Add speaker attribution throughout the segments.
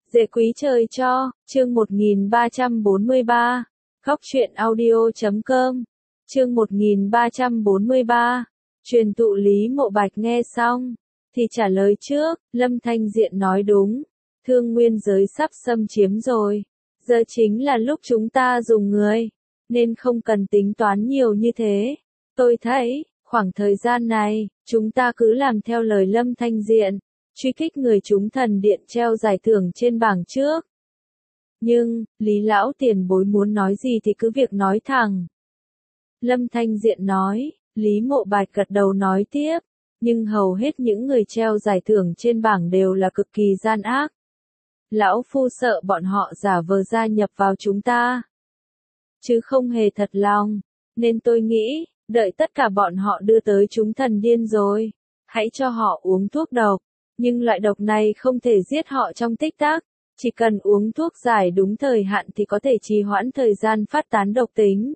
Speaker 1: Dễ quý trời cho, chương 1343, góc truyện audio.com, chương 1343, truyền tụ Lý Mộ Bạch nghe xong, thì trả lời trước, Lâm Thanh Diện nói đúng, thương nguyên giới sắp xâm chiếm rồi, giờ chính là lúc chúng ta dùng người, nên không cần tính toán nhiều như thế. Tôi thấy, khoảng thời gian này, chúng ta cứ làm theo lời Lâm Thanh Diện, truy kích người chúng thần điện treo giải thưởng trên bảng trước. Nhưng, Lý Lão tiền bối muốn nói gì thì cứ việc nói thẳng. Lâm Thanh Diện nói, Lý Mộ Bạch gật đầu nói tiếp, nhưng hầu hết những người treo giải thưởng trên bảng đều là cực kỳ gian ác. Lão Phu sợ bọn họ giả vờ gia nhập vào chúng ta, chứ không hề thật lòng, nên tôi nghĩ, đợi tất cả bọn họ đưa tới chúng thần điên rồi, hãy cho họ uống thuốc độc. Nhưng loại độc này không thể giết họ trong tích tắc, chỉ cần uống thuốc giải đúng thời hạn thì có thể trì hoãn thời gian phát tán độc tính.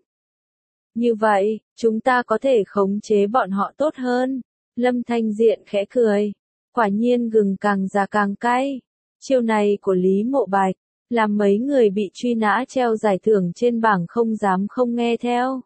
Speaker 1: Như vậy, chúng ta có thể khống chế bọn họ tốt hơn. Lâm Thanh Diện khẽ cười. Quả nhiên gừng càng già càng cay. Chiêu này của Lý Mộ Bạch, làm mấy người bị truy nã treo giải thưởng trên bảng không dám không nghe theo.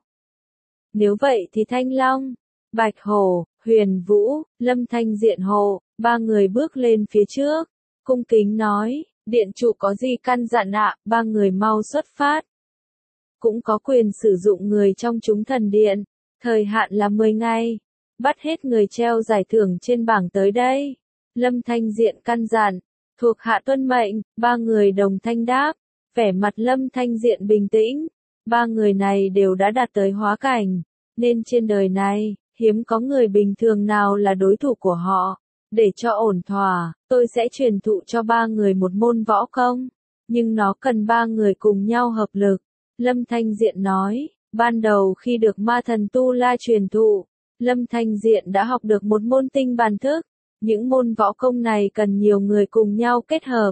Speaker 1: Nếu vậy thì Thanh Long, Bạch Hổ, Huyền Vũ, Lâm Thanh Diện hộ, ba người bước lên phía trước, cung kính nói, điện chủ có gì căn dặn ạ, ba người mau xuất phát. Cũng có quyền sử dụng người trong chúng thần điện, thời hạn là 10 ngày, bắt hết người treo giải thưởng trên bảng tới đây. Lâm Thanh Diện căn dặn, thuộc hạ tuân mệnh, ba người đồng thanh đáp, vẻ mặt Lâm Thanh Diện bình tĩnh, ba người này đều đã đạt tới hóa cảnh, nên trên đời này, hiếm có người bình thường nào là đối thủ của họ. Để cho ổn thỏa, tôi sẽ truyền thụ cho ba người một môn võ công, nhưng nó cần ba người cùng nhau hợp lực. Lâm Thanh Diện nói, ban đầu khi được ma thần Tu La truyền thụ, Lâm Thanh Diện đã học được một môn tinh bàn thức. Những môn võ công này cần nhiều người cùng nhau kết hợp,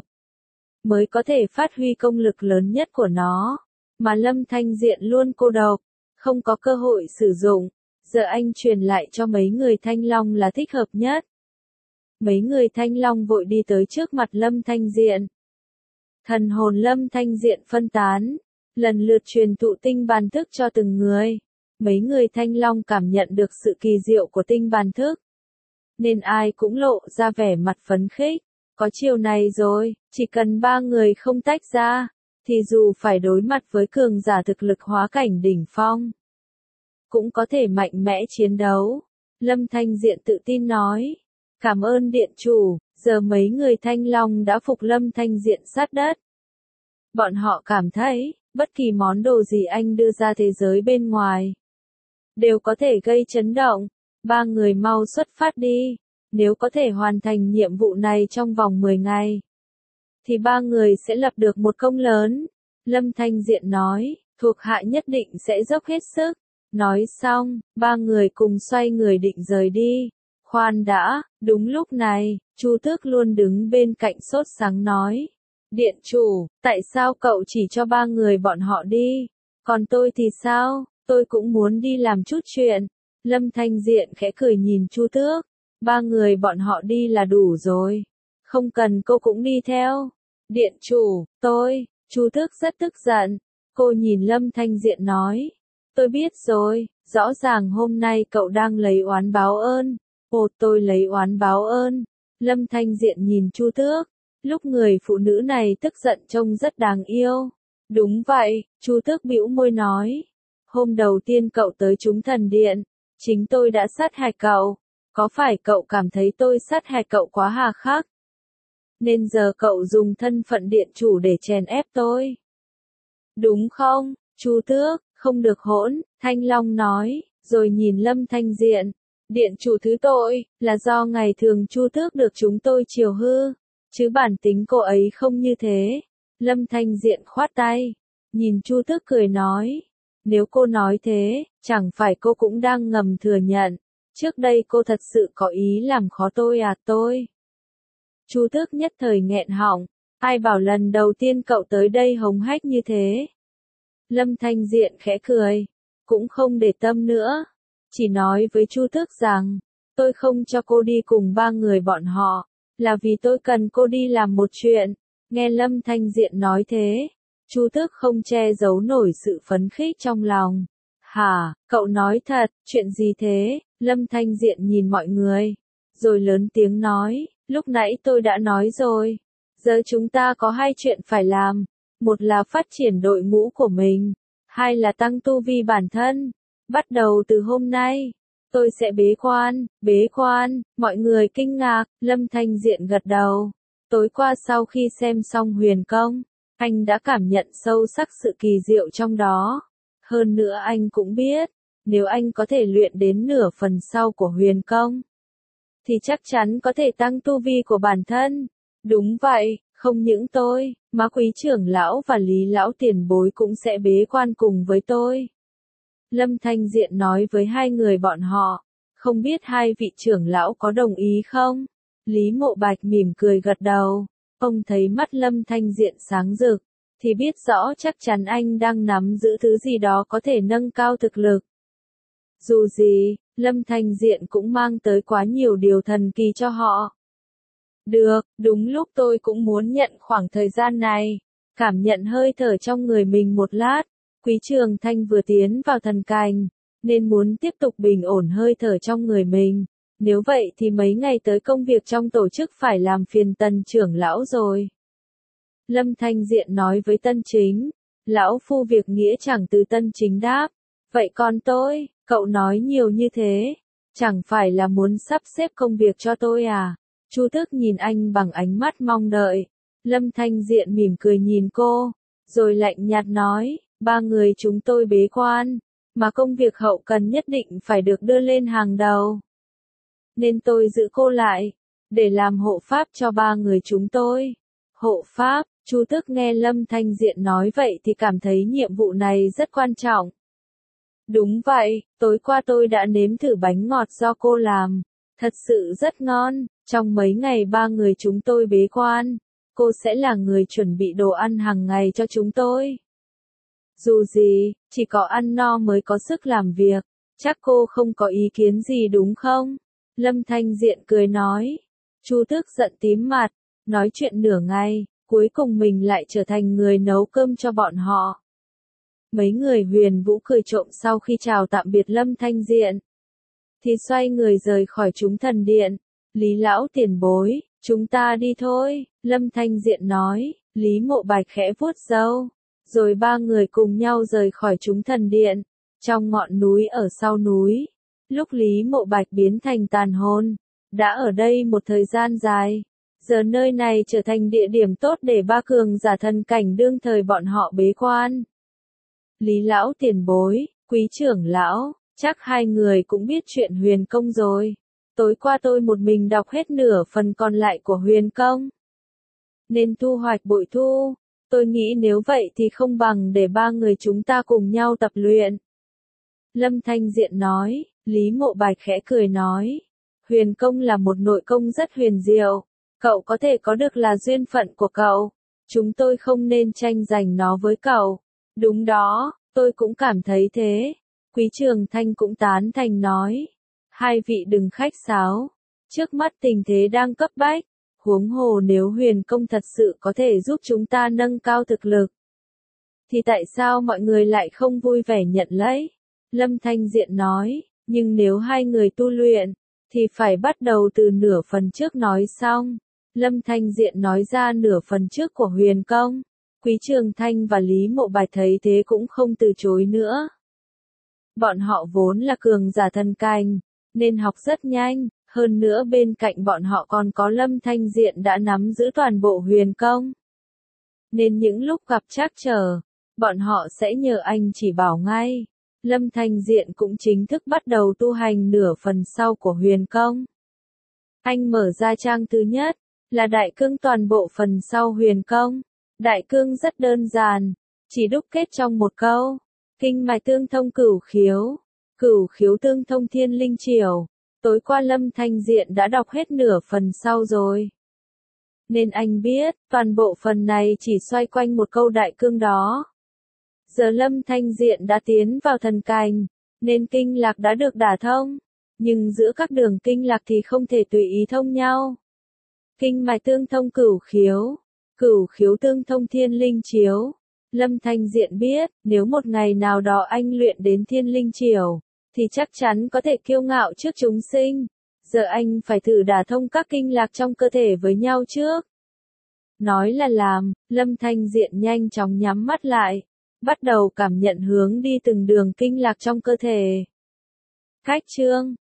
Speaker 1: mới có thể phát huy công lực lớn nhất của nó, mà Lâm Thanh Diện luôn cô độc, không có cơ hội sử dụng. Giờ anh truyền lại cho mấy người Thanh Long là thích hợp nhất. Mấy người Thanh Long vội đi tới trước mặt Lâm Thanh Diện. Thần hồn Lâm Thanh Diện phân tán, lần lượt truyền thụ tinh bàn thức cho từng người. Mấy người Thanh Long cảm nhận được sự kỳ diệu của tinh bàn thức, nên ai cũng lộ ra vẻ mặt phấn khích. Có chiều này rồi, chỉ cần ba người không tách ra, thì dù phải đối mặt với cường giả thực lực hóa cảnh đỉnh phong, cũng có thể mạnh mẽ chiến đấu. Lâm Thanh Diện tự tin nói. Cảm ơn điện chủ, giờ mấy người Thanh Long đã phục Lâm Thanh Diện sát đất. Bọn họ cảm thấy, bất kỳ món đồ gì anh đưa ra thế giới bên ngoài, đều có thể gây chấn động. Ba người mau xuất phát đi, nếu có thể hoàn thành nhiệm vụ này trong vòng 10 ngày, thì ba người sẽ lập được một công lớn. Lâm Thanh Diện nói, thuộc hạ nhất định sẽ dốc hết sức. Nói xong, ba người cùng xoay người định rời đi. Khoan đã, đúng lúc này, Chu Tước luôn đứng bên cạnh sốt sắng nói. Điện chủ, tại sao cậu chỉ cho ba người bọn họ đi? Còn tôi thì sao? Tôi cũng muốn đi làm chút chuyện. Lâm Thanh Diện khẽ cười nhìn Chu Tước. Ba người bọn họ đi là đủ rồi. Không cần cô cũng đi theo. Điện chủ, Chu Tước rất tức giận. Cô nhìn Lâm Thanh Diện nói. Tôi biết rồi, rõ ràng hôm nay cậu đang lấy oán báo ơn. Ồ, tôi lấy oán báo ơn. Lâm Thanh Diện nhìn Chu Tước. Lúc người phụ nữ này tức giận trông rất đáng yêu. Đúng vậy, Chu Tước bĩu môi nói. Hôm đầu tiên cậu tới chúng thần điện, chính tôi đã sát hại cậu. Có phải cậu cảm thấy tôi sát hại cậu quá hà khắc, nên giờ cậu dùng thân phận điện chủ để chèn ép tôi? Đúng không, Chu Tước? Không được hỗn, Thanh Long nói, rồi nhìn Lâm Thanh Diện. Điện chủ thứ tội, là do ngày thường Chu Tước được chúng tôi chiều hư, chứ bản tính cô ấy không như thế. Lâm Thanh Diện khoát tay, nhìn Chu Tước cười nói. Nếu cô nói thế, chẳng phải cô cũng đang ngầm thừa nhận, trước đây cô thật sự có ý làm khó tôi à? Tôi. Chu Tước nhất thời nghẹn họng, ai bảo lần đầu tiên cậu tới đây hống hách như thế? Lâm Thanh Diện khẽ cười, cũng không để tâm nữa, chỉ nói với Chu Tước rằng, tôi không cho cô đi cùng ba người bọn họ, là vì tôi cần cô đi làm một chuyện. Nghe Lâm Thanh Diện nói thế, Chu Tước không che giấu nổi sự phấn khích trong lòng. Hả, cậu nói thật, chuyện gì thế? Lâm Thanh Diện nhìn mọi người, rồi lớn tiếng nói, lúc nãy tôi đã nói rồi. Giờ chúng ta có hai chuyện phải làm. Một là phát triển đội ngũ của mình. Hai là tăng tu vi bản thân. Bắt đầu từ hôm nay, tôi sẽ bế quan, mọi người kinh ngạc, Lâm Thanh Diện gật đầu. Tối qua sau khi xem xong huyền công, anh đã cảm nhận sâu sắc sự kỳ diệu trong đó. Hơn nữa anh cũng biết, nếu anh có thể luyện đến nửa phần sau của huyền công, thì chắc chắn có thể tăng tu vi của bản thân. Đúng vậy, không những tôi, mà Quý trưởng lão và Lý lão tiền bối cũng sẽ bế quan cùng với tôi. Lâm Thanh Diện nói với hai người bọn họ, không biết hai vị trưởng lão có đồng ý không? Lý Mộ Bạch mỉm cười gật đầu, ông thấy mắt Lâm Thanh Diện sáng rực, thì biết rõ chắc chắn anh đang nắm giữ thứ gì đó có thể nâng cao thực lực. Dù gì, Lâm Thanh Diện cũng mang tới quá nhiều điều thần kỳ cho họ. Được, đúng lúc tôi cũng muốn nhận khoảng thời gian này, cảm nhận hơi thở trong người mình một lát. Quý Trường Thanh vừa tiến vào thần cảnh, nên muốn tiếp tục bình ổn hơi thở trong người mình. Nếu vậy thì mấy ngày tới công việc trong tổ chức phải làm phiền Tần trưởng lão rồi. Lâm Thanh Diện nói với Tân Chính, lão phu việc nghĩa chẳng từ. Tân Chính đáp, vậy còn tôi, cậu nói nhiều như thế, chẳng phải là muốn sắp xếp công việc cho tôi à? Chu Tước nhìn anh bằng ánh mắt mong đợi. Lâm Thanh Diện mỉm cười nhìn cô, rồi lạnh nhạt nói, ba người chúng tôi bế quan, mà công việc hậu cần nhất định phải được đưa lên hàng đầu. Nên tôi giữ cô lại, để làm hộ pháp cho ba người chúng tôi. Hộ pháp, Chu Tước nghe Lâm Thanh Diện nói vậy thì cảm thấy nhiệm vụ này rất quan trọng. Đúng vậy, tối qua tôi đã nếm thử bánh ngọt do cô làm, thật sự rất ngon. Trong mấy ngày ba người chúng tôi bế quan, cô sẽ là người chuẩn bị đồ ăn hàng ngày cho chúng tôi. Dù gì, chỉ có ăn no mới có sức làm việc, chắc cô không có ý kiến gì đúng không? Lâm Thanh Diện cười nói. Chu Tước giận tím mặt, nói chuyện nửa ngày, cuối cùng mình lại trở thành người nấu cơm cho bọn họ. Mấy người Huyền Vũ cười trộm sau khi chào tạm biệt Lâm Thanh Diện, thì xoay người rời khỏi chúng thần điện. Lý lão tiền bối, chúng ta đi thôi, Lâm Thanh Diện nói. Lý Mộ Bạch khẽ vuốt râu, rồi ba người cùng nhau rời khỏi chúng thần điện. Trong ngọn núi ở sau núi, lúc Lý Mộ Bạch biến thành tàn hồn, đã ở đây một thời gian dài. Giờ nơi này trở thành địa điểm tốt để ba cường giả thần cảnh đương thời bọn họ bế quan. Lý lão tiền bối, Quý trưởng lão, chắc hai người cũng biết chuyện huyền công rồi. Tối qua tôi một mình đọc hết nửa phần còn lại của huyền công, nên thu hoạch bội thu. Tôi nghĩ nếu vậy thì không bằng để ba người chúng ta cùng nhau tập luyện. Lâm Thanh Diện nói. Lý Mộ Bạch khẽ cười nói, huyền công là một nội công rất huyền diệu, cậu có thể có được là duyên phận của cậu, chúng tôi không nên tranh giành nó với cậu. Đúng đó, tôi cũng cảm thấy thế. Quý Trường Thanh cũng tán thành nói, hai vị đừng khách sáo, trước mắt tình thế đang cấp bách, huống hồ nếu huyền công thật sự có thể giúp chúng ta nâng cao thực lực, thì tại sao mọi người lại không vui vẻ nhận lấy? Lâm Thanh Diện nói, nhưng nếu hai người tu luyện, thì phải bắt đầu từ nửa phần trước nói xong. Lâm Thanh Diện nói ra nửa phần trước của huyền công. Quý Trường Thanh và Lý Mộ Bạch thấy thế cũng không từ chối nữa. Bọn họ vốn là cường giả thần cảnh, nên học rất nhanh, hơn nữa bên cạnh bọn họ còn có Lâm Thanh Diện đã nắm giữ toàn bộ huyền công. Nên những lúc gặp trắc trở, bọn họ sẽ nhờ anh chỉ bảo ngay. Lâm Thanh Diện cũng chính thức bắt đầu tu hành nửa phần sau của huyền công. Anh mở ra trang thứ nhất, là đại cương toàn bộ phần sau huyền công. Đại cương rất đơn giản, chỉ đúc kết trong một câu. Kinh mạch tương thông cửu khiếu tương thông thiên linh triều. Tối qua Lâm Thanh Diện đã đọc hết nửa phần sau rồi. Nên anh biết, toàn bộ phần này chỉ xoay quanh một câu đại cương đó. Giờ Lâm Thanh Diện đã tiến vào thần cảnh, nên kinh lạc đã được đả thông. Nhưng giữa các đường kinh lạc thì không thể tùy ý thông nhau. Kinh mạch tương thông cửu khiếu, Cửu khiếu tương thông thiên linh chiếu. Lâm Thanh Diện biết, nếu một ngày nào đó anh luyện đến thiên linh chiều, thì chắc chắn có thể kiêu ngạo trước chúng sinh. Giờ anh phải thử đả thông các kinh lạc trong cơ thể với nhau trước. Nói là làm, Lâm Thanh Diện nhanh chóng nhắm mắt lại, bắt đầu cảm nhận hướng đi từng đường kinh lạc trong cơ thể. Khách chương